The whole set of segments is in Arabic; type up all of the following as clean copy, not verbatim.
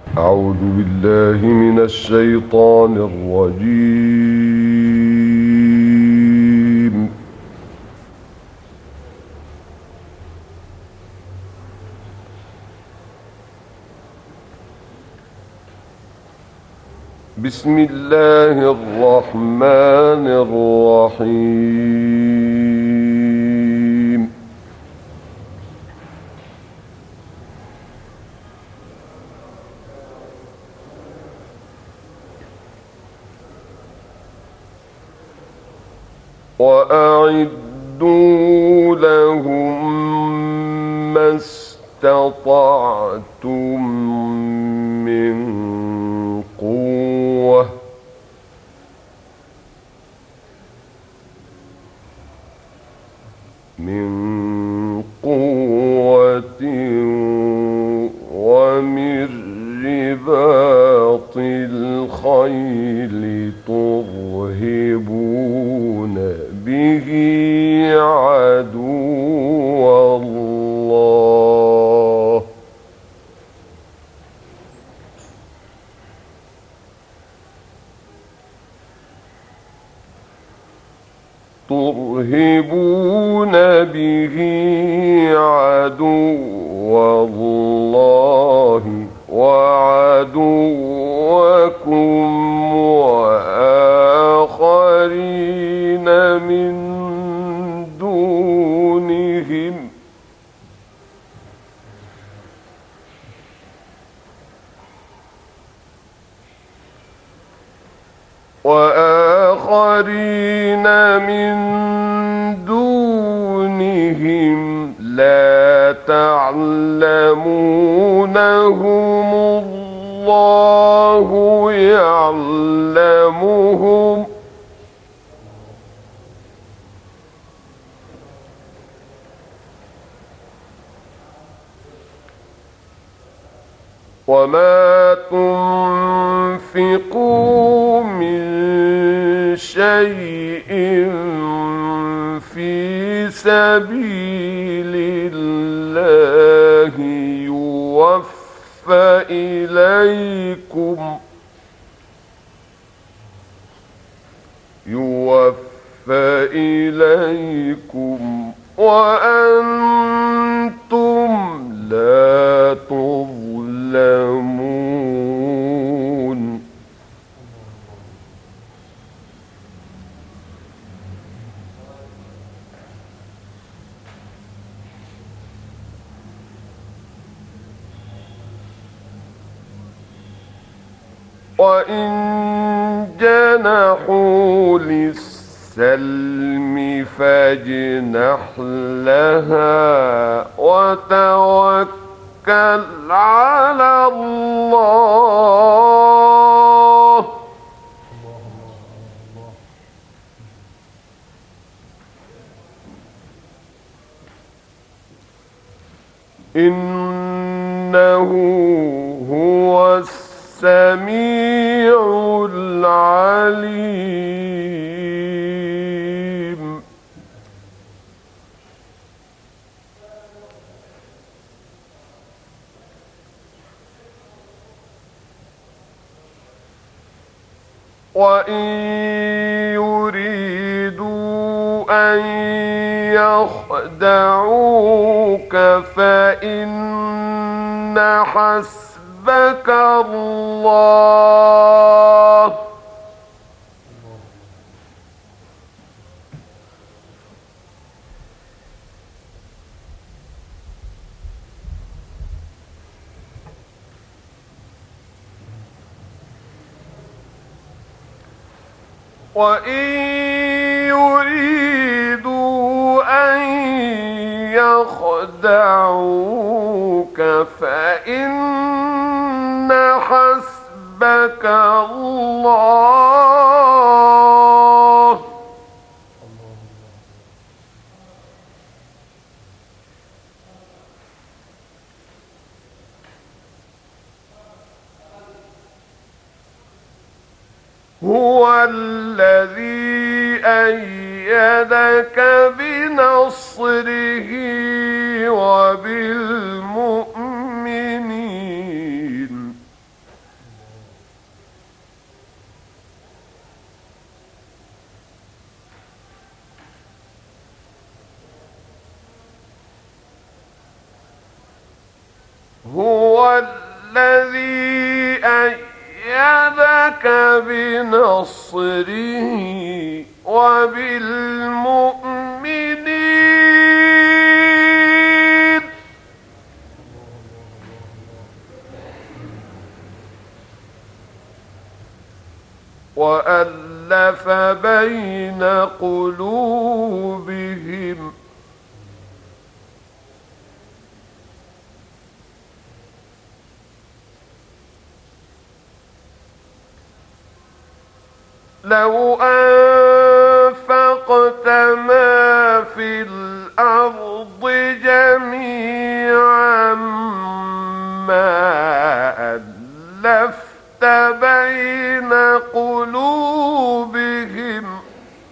أعوذ بالله من الشيطان الرجيم. بسم الله الرحمن الرحيم. وأعدوا لهم ما استطعتم من قوة ومن رباط الخيل ترهبون به عدو الله وعدوكم وآخرين من دونهم لا تعلمونهم الله يعلمهم وما تنفقوا من شيء في سبيل الله يوفى إليكم وأنتم لا تظلمون. وإن جنحوا للسلم فاجنح لها وتوكل على الله إنه هو السميع العليم. وإن يريدوا أن يخدعوك فإن حسبك الله وإن يريدوا أن يخدعوك فإن حسبك الله هو الذي أيدك بنصره وبالمؤمنين الذي أيدك بنصره وبالمؤمنين وألف بين قلوبهم لو أنفقت ما في الأرض جميعا ما ألفت بين قلوبهم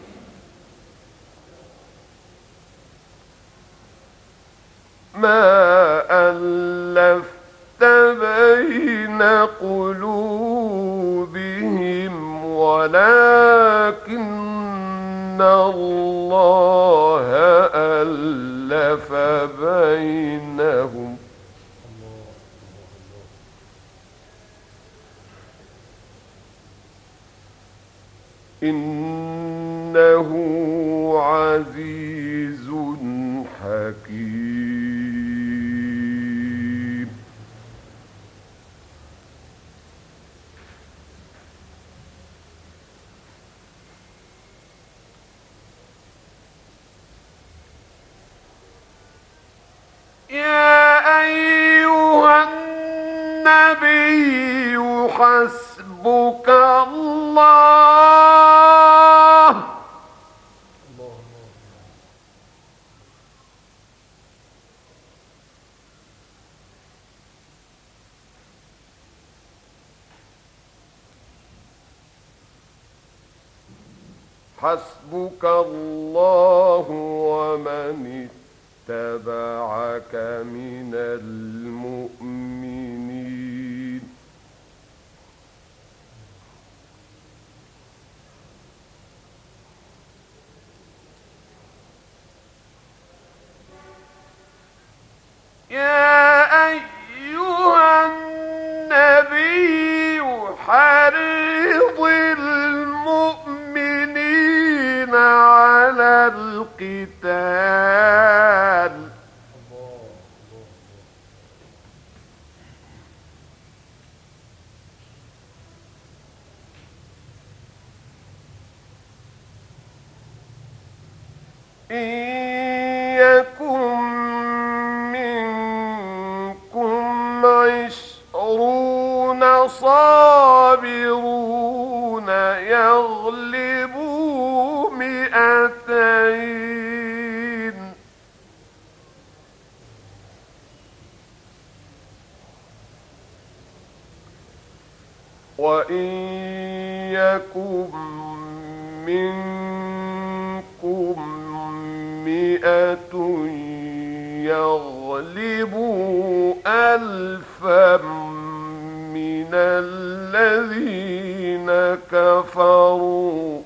بين قلوبهم ولكن الله ألف بينهم إنه عزيز حكيم. يا أيها النبي حسبك الله حسبك الله ومن اتبعك من المؤمنين يا أيها النبي حرض المؤمنين على القتال إن يكن منكم 20 صابرون يغلبوا 200 وإن يكن منكم 100 يغلبوا 1000 من الذين كفروا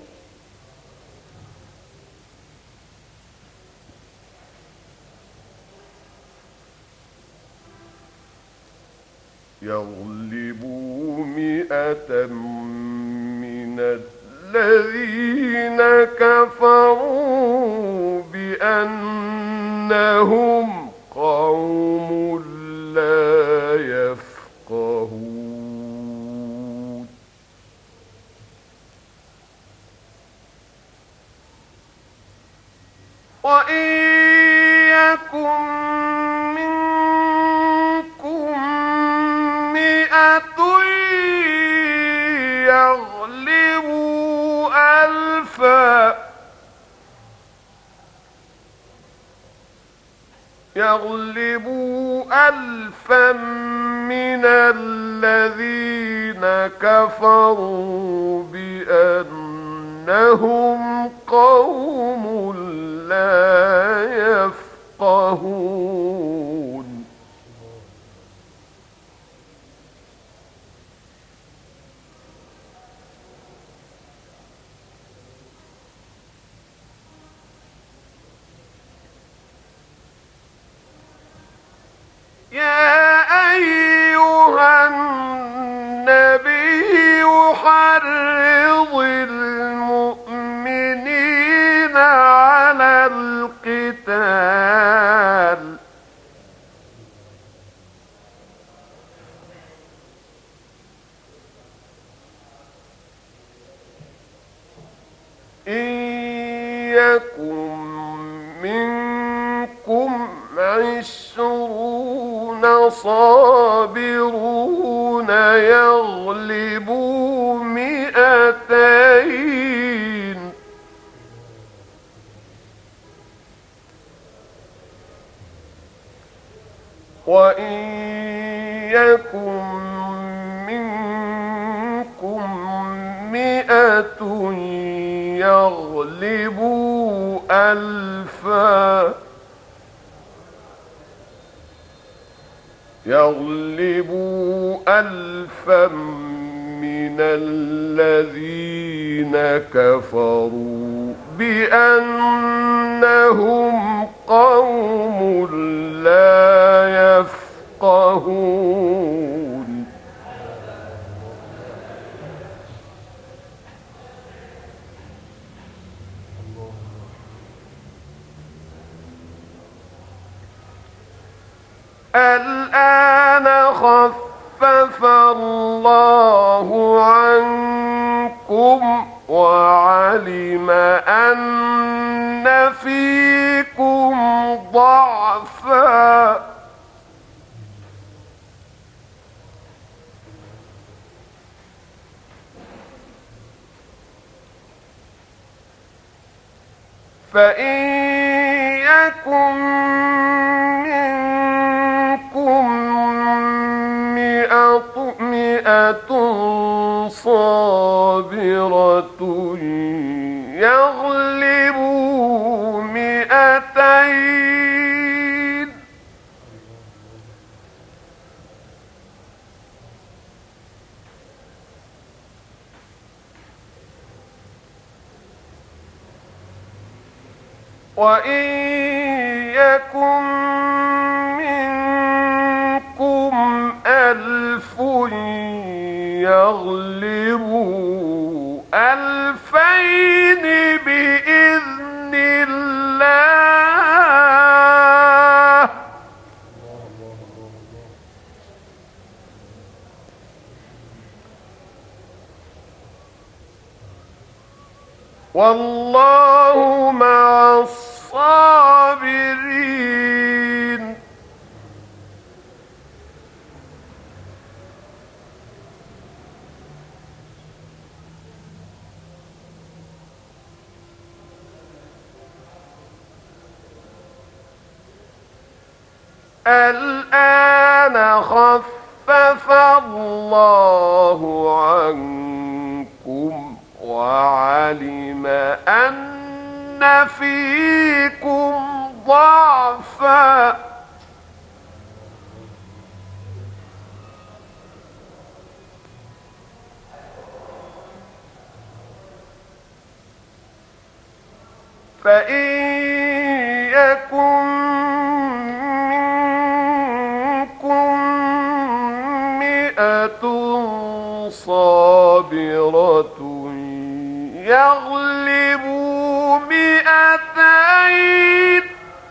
من الذين كفروا بأنهم قوم لا يفقهون وإن يكن منكم 100 يغلبوا 1000 من الذين كفروا بأنهم قوم لا يفقهون يا أيها يكن منكم 20 صابرون يغلبوا 200 وإن يكن منكم 100 يغلبوا 1000 من الذين كفروا بأنهم قوم لا يفقهون الآن خفف الله عنكم وعلم أن فيكم ضعفا فإن يكن منكم 100 صابرة يغلبوا 200 وإن يكن منكم 1000 يغلبوا 2000 بإذن الله والله مع الصابرين الآن خفف الله عنكم وعلم أن فيكم ضعفا فإن يكن منكم 100 صابرة يغلبوا 200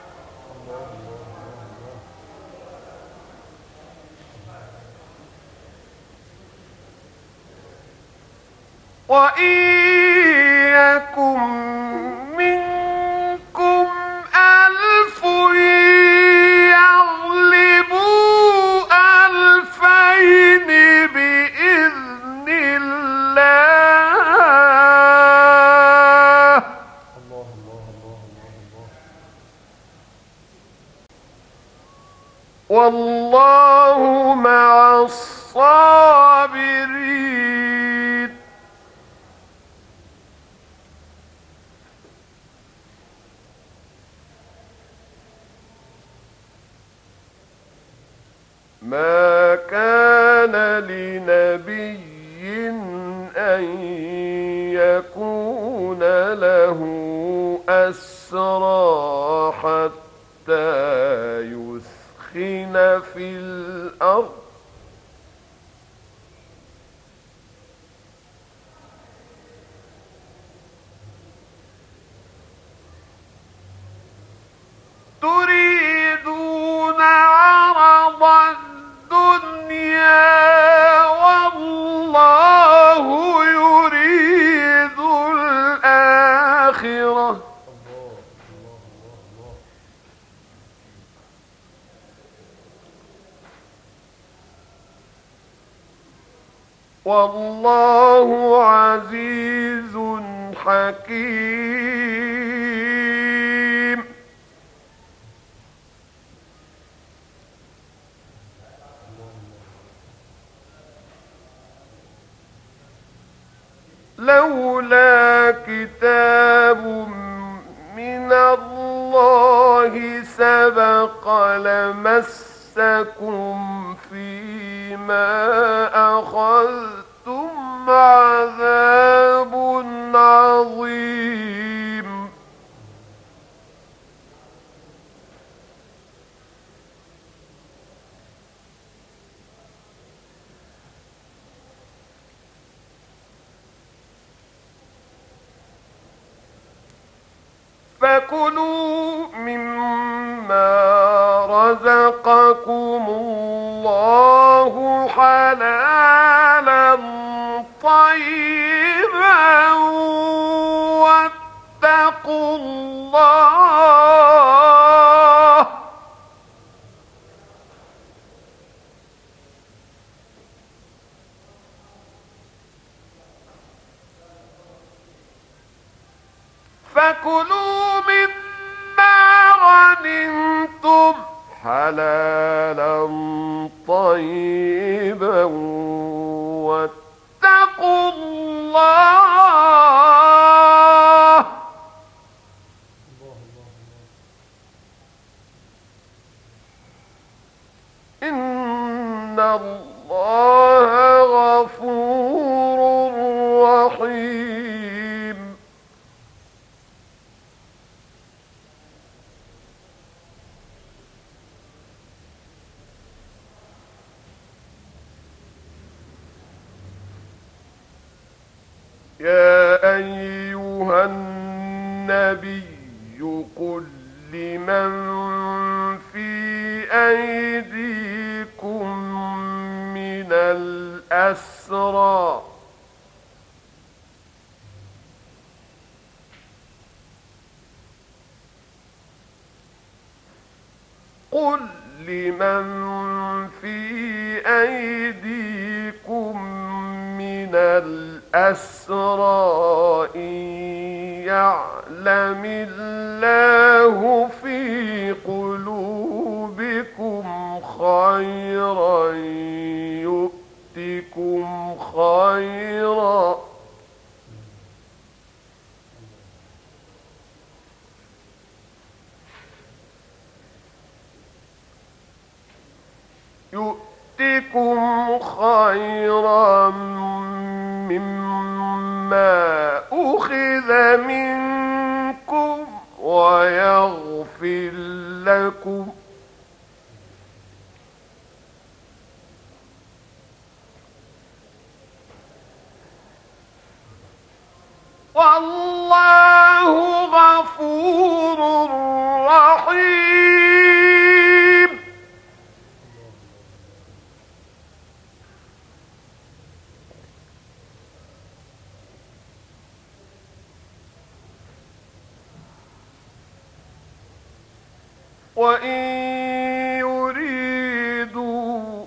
وإن يكن منكم 1000 يغلبوا 2000 بإذن الله والله مع الصابرين ما كان لنبي أن يكون له أسرى حتى يثخن في الأرض تريدون عرض الدنيا والله يريد الآخرة والله عزيز حكيم. لولا كتاب من الله سبق لمسكم فيما أخذتم عذاب عظيم. فكلوا مما رزقكم الله حلالا طيبا واتقوا الله فكلوا مما غنمتم حلالا طيبا واتقوا الله إن الله غفور رحيم. يا أيها النبي قل لمن في أيديكم من الأسرى من الأسرى إن يعلم الله في قلوبكم خيرا يؤتكم خيرا مما أخذ منكم ويغفر لكم والله غفور رحيم. وإن يريدوا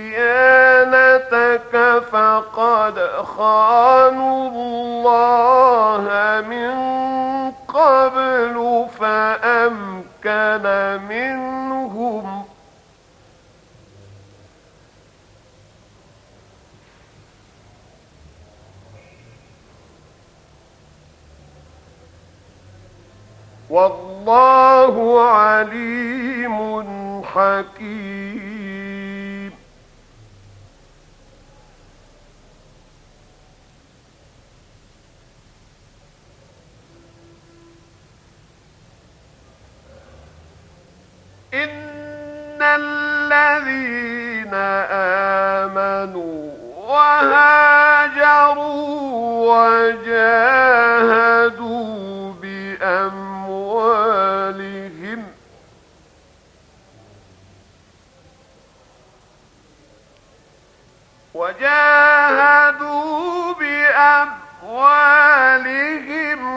خيانتك فقد خانوا الله من قبل فأمكن منهم والله عليم حكيم. إن الذين آمنوا وهاجروا وجاهدوا بأموالهم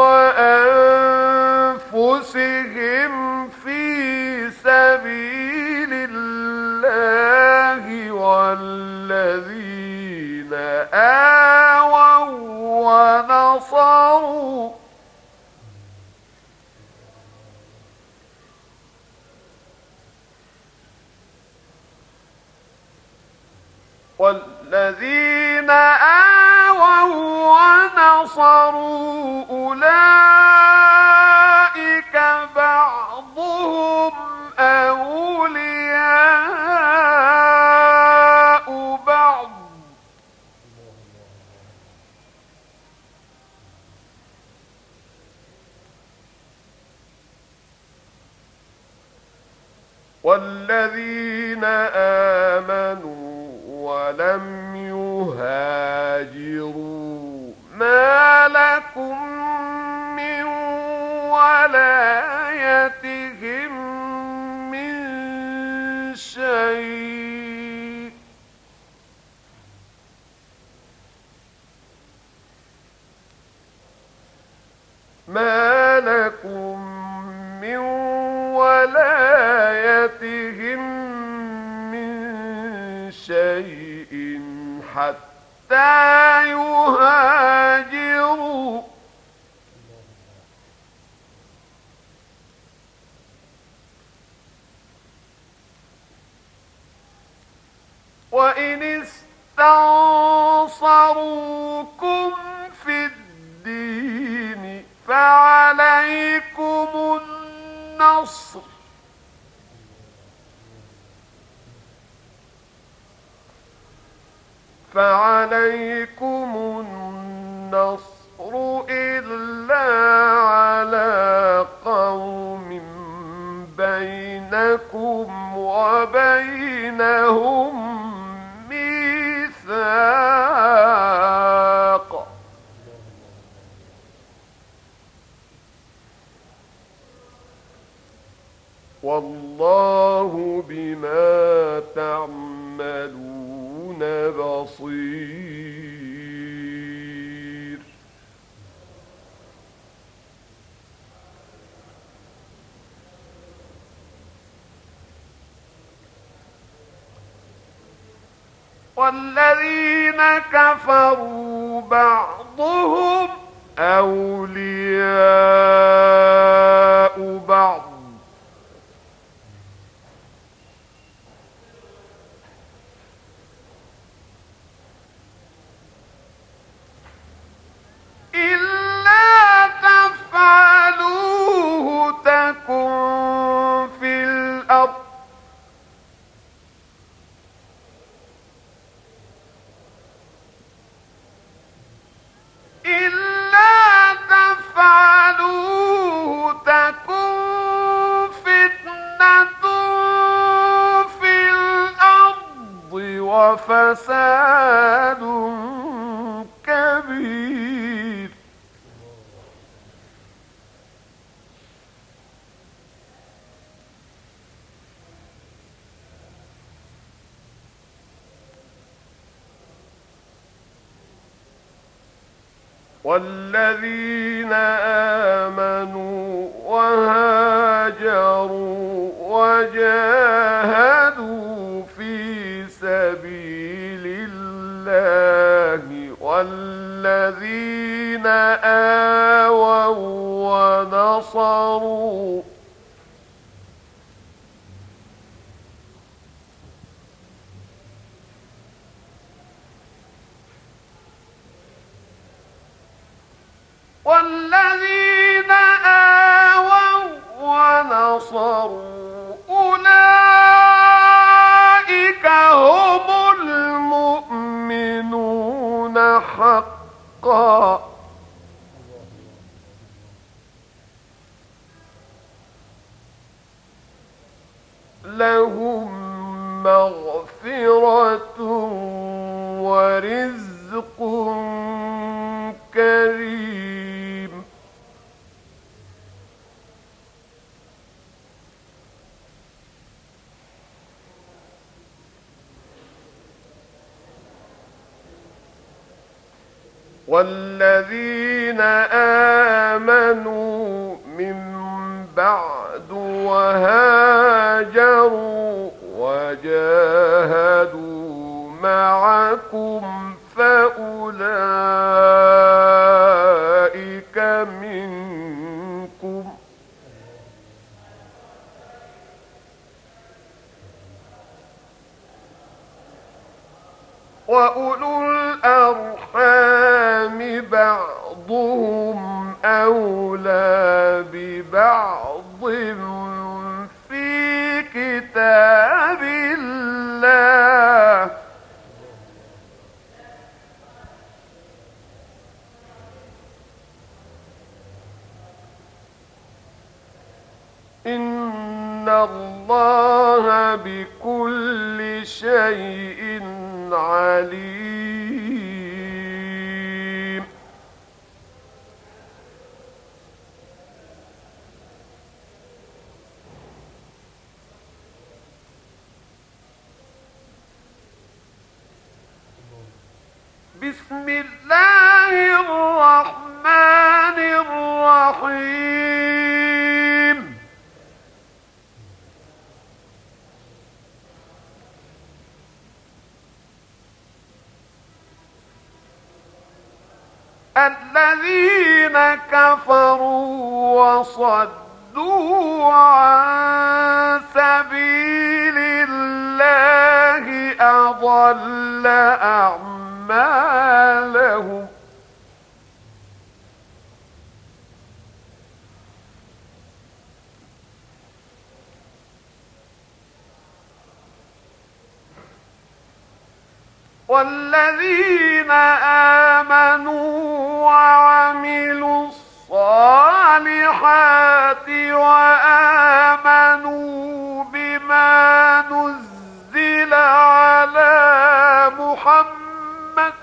وأنفسهم في سبيل الله والذين آووا ونصروا والذين آووا ونصروا أولئك بعضهم أولياء بعض والذين آمنوا ولم يهاجروا ما لكم من ولايتهم من شيء ما لكم من ولايتهم من شيء حتى يهاجروا وإن استنصروكم في الدين فعليكم النصر إلا على قوم بينكم وبينهم ميثاق والله بما تعملون بصير والذين كفروا بعضهم أولياء بعض إلا تفعلوه تكن في الأرض فتنة في الأرض وفساد كبير والذين آمنوا وهاجروا وجاهدوا في سبيل الله والذين آووا ونصروا أولئك هم المؤمنون حقا لهم مغفرة ورزق كريم والذين آمنوا من بعد وهاجروا وجاهدوا معكم فأولئك منكم وأولو الأرحام بعضهم أولى ببعض في كتاب الله إن الله بكل شيء عليم بسم الله الرحمن الرحيم الذين كفروا وصدوا عن سبيل الله أضل أعمالهم والذين آمنوا وعملوا الصالحات وآمنوا بما نزل على محمد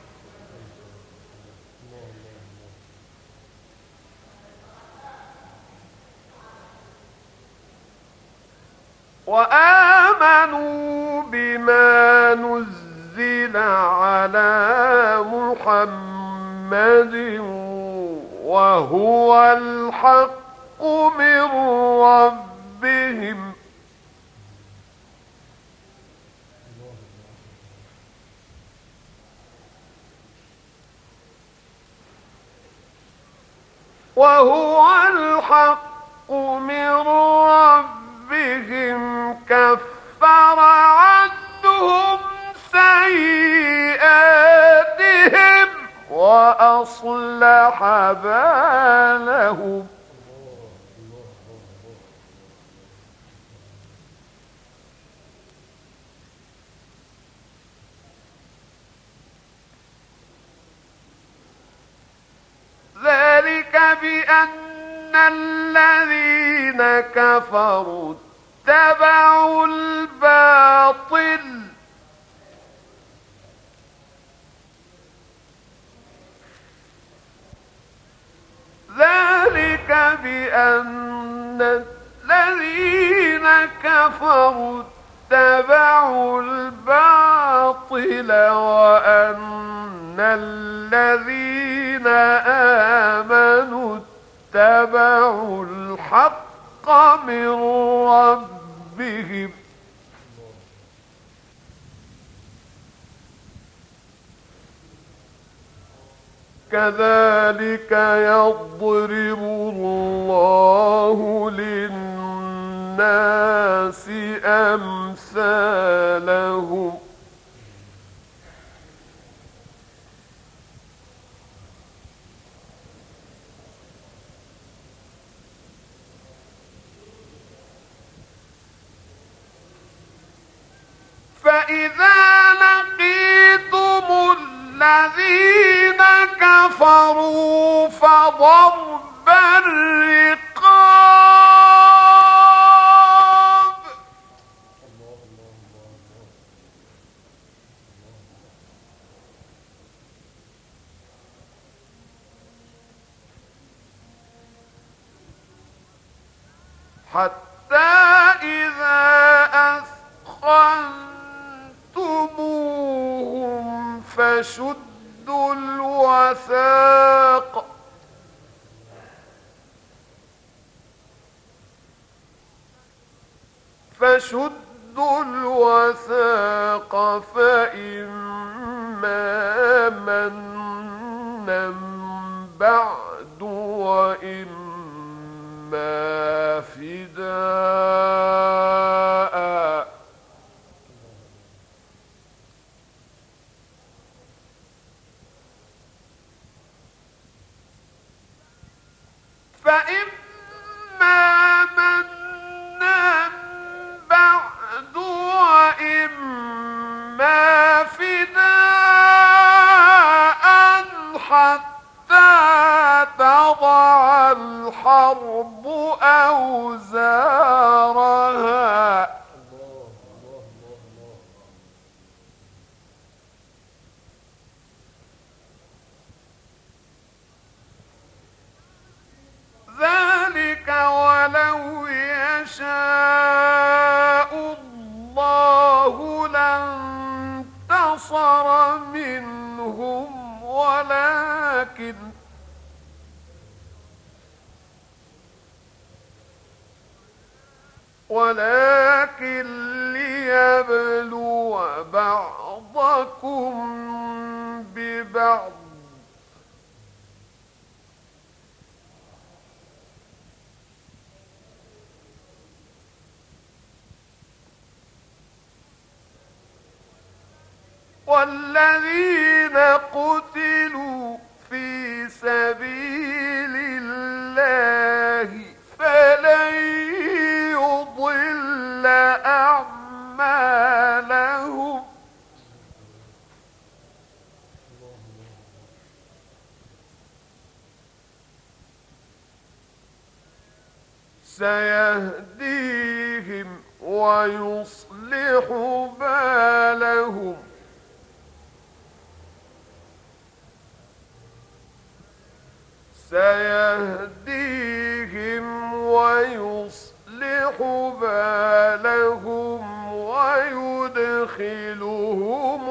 على محمد وهو الحق من ربهم كفر عنهم سيئاتهم وأصلح بالهم ذلك بأن الذين كفروا اتبعوا الباطل وأن الذين آمنوا اتبعوا الحق من ربهم كذلك يضرب الله للناس أمثالهم فإذا لقيتم الذين كفروا فضرب الرقاب حتى إذا أثخنتموهم فشدوا الوثاق فإما منا بعد وإما فداء فإما منا بعد وإما فداء حتى تضع الحرب أوزارها ذلك ولو يشاء الله لانتصر منهم ولكن ليبلو بعضكم ببعض والذين قتلوا في سبيل الله فلن يضل أعمالهم سيهديهم ويصلح بالهم سيهديهم ويصلح بالهم ويدخلهم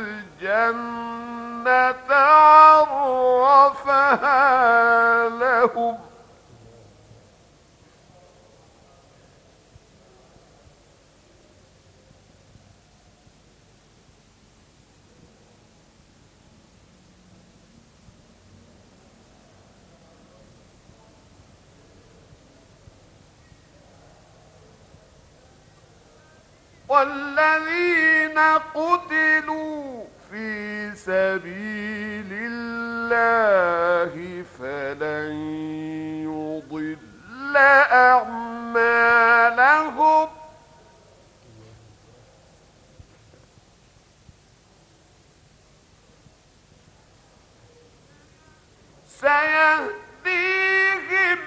الجنة عرفها لهم والذين قتلوا في سبيل الله فلن يضل أعمالهم سيهديهم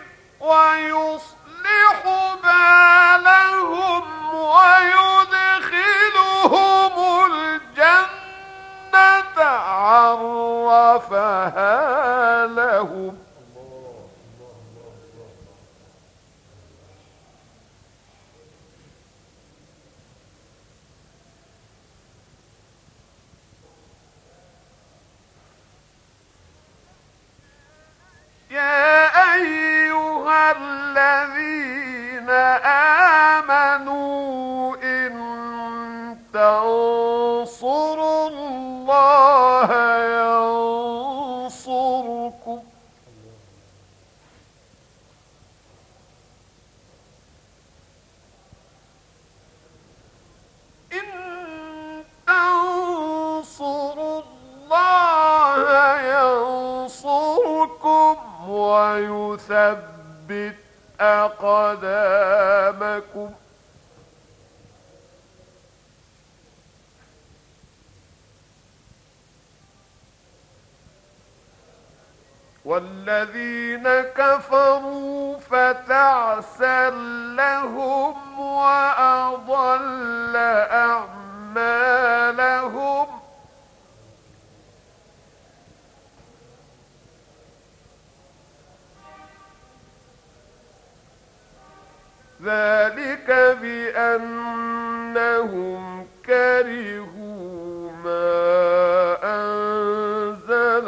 ويصلح بالهم ويدخلهم الجنة عرفها لهم يا أيها الذين آمنوا إن تنصروا الله ينصركم إن تنصروا الله ينصركم ويثبت أقدامكم والذين كفروا فتعسا لهم وأضل أعمالهم ذلك بأنهم كرهوا ما أنزل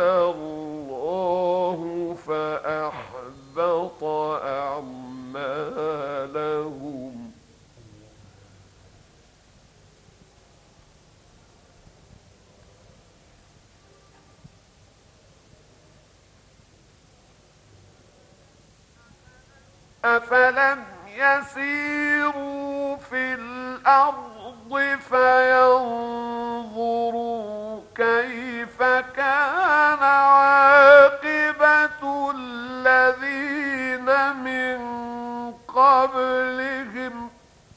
الله فأحبط أعمالهم أفلم يسيروا في الأرض فينظروا كيف كان عاقبة الذين من قبلهم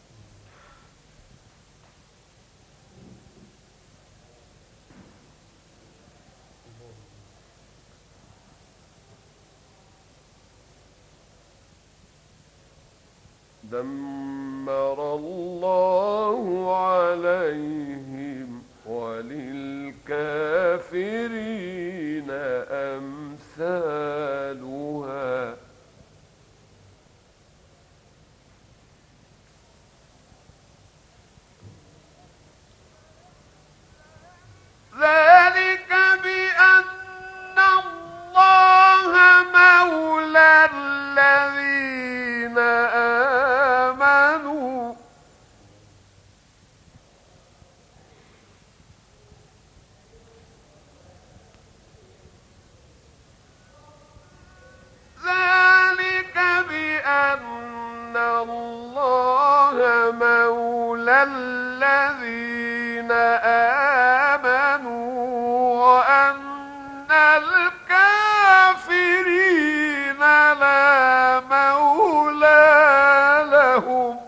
دمر الله عليهم وللكافرين أمثالها ذلك بأن الله مولى الذين آمنوا ذلك بأن الله مولى الذين آمنوا وأن الكافرين لا مولى لهم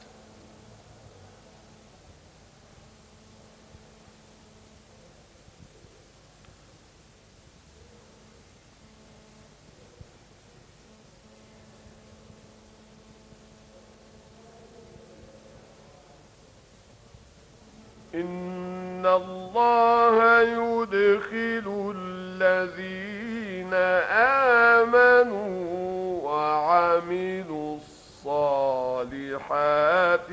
إن الله يدخل الذين آمنوا وعملوا الصالحات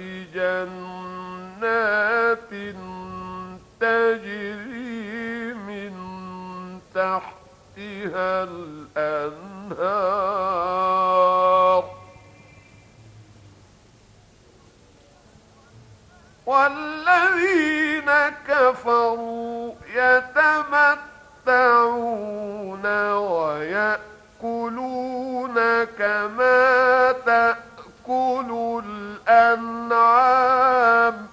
جنات تجري من تحتها الأنهار والذين كفروا يتمتعون ويأكلون كما تأكل الأنعام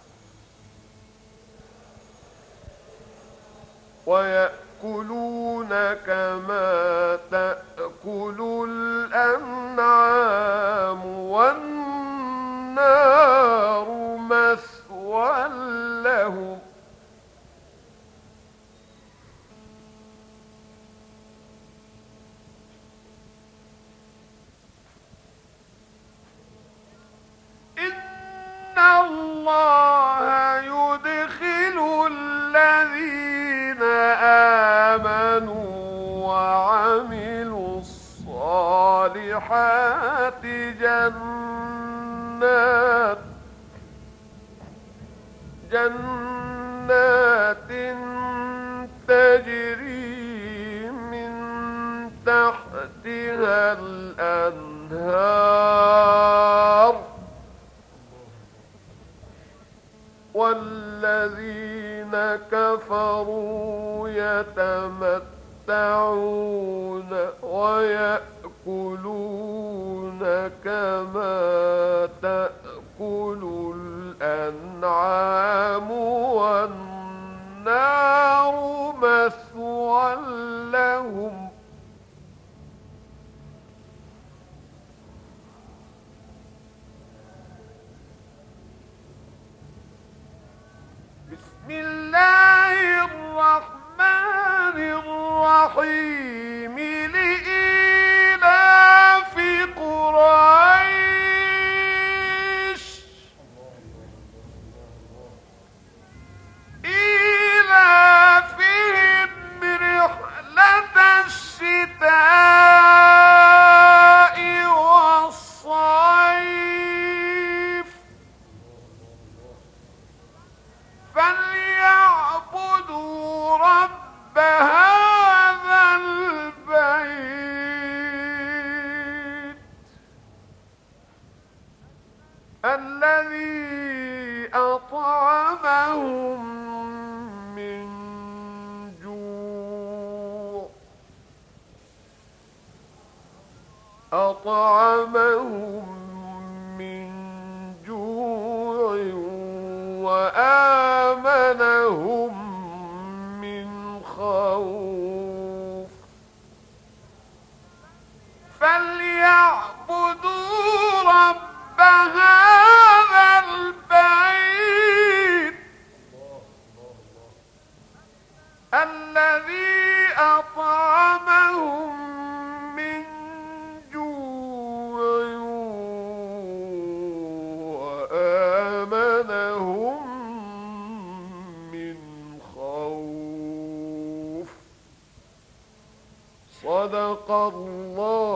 والنار مثوى لهم إن الله يدخل الذين آمنوا وعملوا الصالحات جنات تجري من تحتها الأنهار والذين كفروا يتمتعون ويأكلون كما تأكل الأنعام والنار مثوى لهم بسم الله الرحمن الرحيم لإيلاف قريش إيلافهم رحلة الشتاء والصيف فليعبدوا رب هذا أطعمهم من جوع وآمنهم من خوف فليعبدوا رب هذا البيت الذي أطعمهم من جوع وآمنهم من خوف صدق الله